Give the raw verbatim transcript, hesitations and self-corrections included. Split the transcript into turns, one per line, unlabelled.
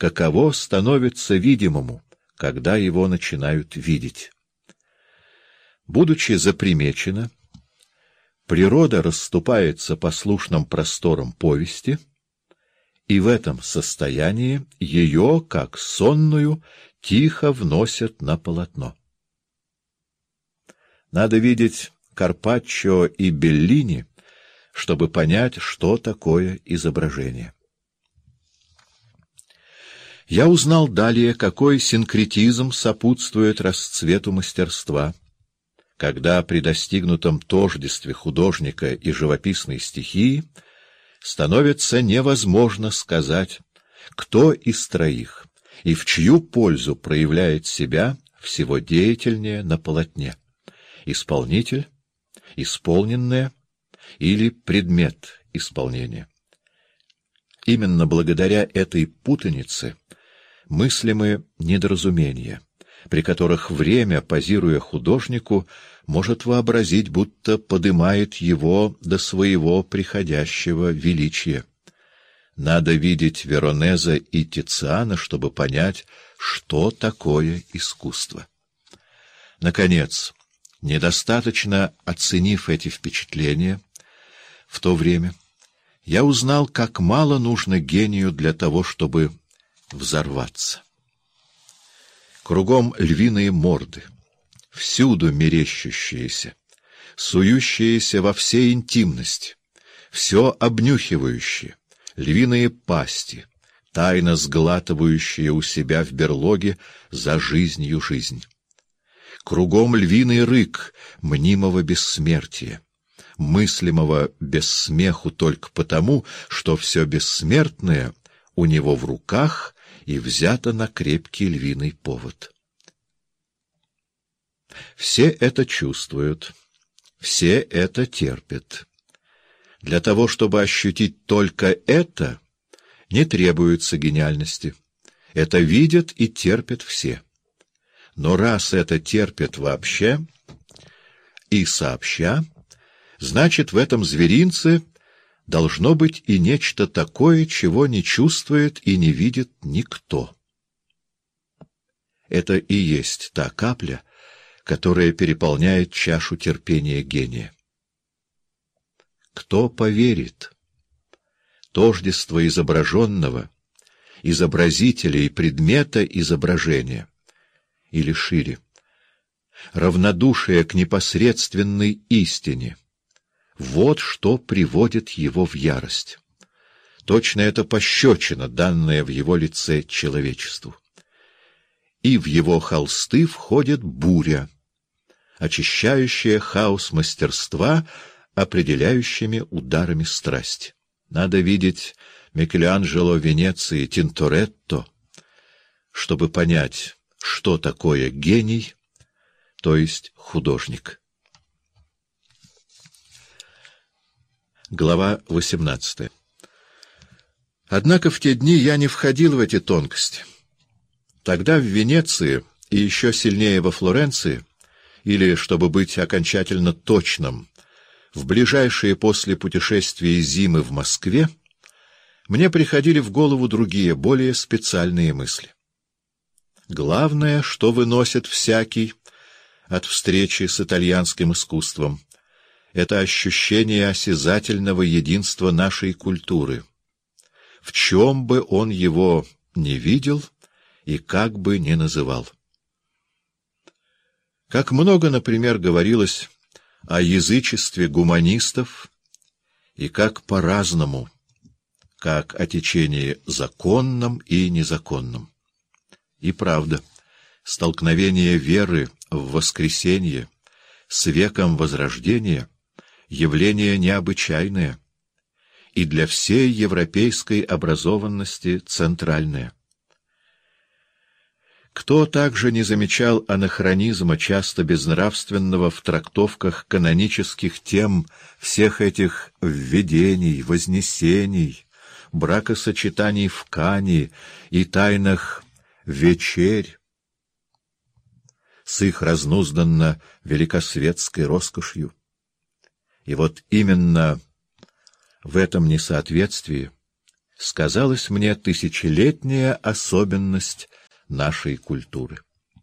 каково становится видимому, когда его начинают видеть. Будучи запримечено, природа расступается послушным просторам повести, и в этом состоянии ее, как сонную, тихо вносят на полотно. Надо видеть Карпаччо и Беллини, чтобы понять, что такое изображение. Я узнал далее, какой синкретизм сопутствует расцвету мастерства, когда при достигнутом тождестве художника и живописной стихии становится невозможно сказать, кто из троих и в чью пользу проявляет себя всего деятельнее на полотне: исполнитель, исполненное или предмет исполнения. Именно благодаря этой путанице мыслимы недоразумения, при которых время, позируя художнику, может вообразить, будто подымает его до своего приходящего величия. Надо видеть Веронеза и Тициана, чтобы понять, что такое искусство. Наконец, недостаточно оценив эти впечатления, в то время я узнал, как мало нужно гению для того, чтобы взорваться. Кругом львиные морды, всюду мерещущиеся, сующиеся во всей интимности, все обнюхивающие, львиные пасти, тайно сглатывающие у себя в берлоге за жизнью жизнь. Кругом львиный рык мнимого бессмертия, мыслимого без смеху только потому, что все бессмертное у него в руках и взято на крепкий львиный повод. Все это чувствуют, все это терпят. Для того, чтобы ощутить только это, не требуется гениальности. Это видят и терпят все. Но раз это терпят вообще и сообща, значит, в этом зверинце должно быть и нечто такое, чего не чувствует и не видит никто. Это и есть та капля, которая переполняет чашу терпения гения. Кто поверит? Тождество изображенного, изобразителя и предмета изображения, или шире, равнодушие к непосредственной истине — вот что приводит его в ярость. Точно это пощечина, данная в его лице человечеству. И в его холсты входит буря, очищающая хаос мастерства определяющими ударами страсти. Надо видеть Микеланджело Венеции Тинторетто, чтобы понять, что такое гений, то есть художник. Глава восемнадцатая. Однако в те дни я не входил в эти тонкости. Тогда в Венеции и еще сильнее во Флоренции, или, чтобы быть окончательно точным, в ближайшие после путешествия зимы в Москве, мне приходили в голову другие, более специальные мысли. Главное, что выносит всякий от встречи с итальянским искусством, это ощущение осязательного единства нашей культуры, в чем бы он его ни видел и как бы ни называл. Как много, например, говорилось о язычестве гуманистов, и как по-разному, как о течении законном и незаконном. И правда, столкновение веры в воскресенье с веком Возрождения — явление необычайное и для всей европейской образованности центральное. Кто также не замечал анахронизма, часто безнравственного в трактовках канонических тем всех этих введений, вознесений, бракосочетаний в Кане и тайнах вечерь с их разнузданно-великосветской роскошью? И вот именно в этом несоответствии, сказалась мне тысячелетняя особенность нашей культуры.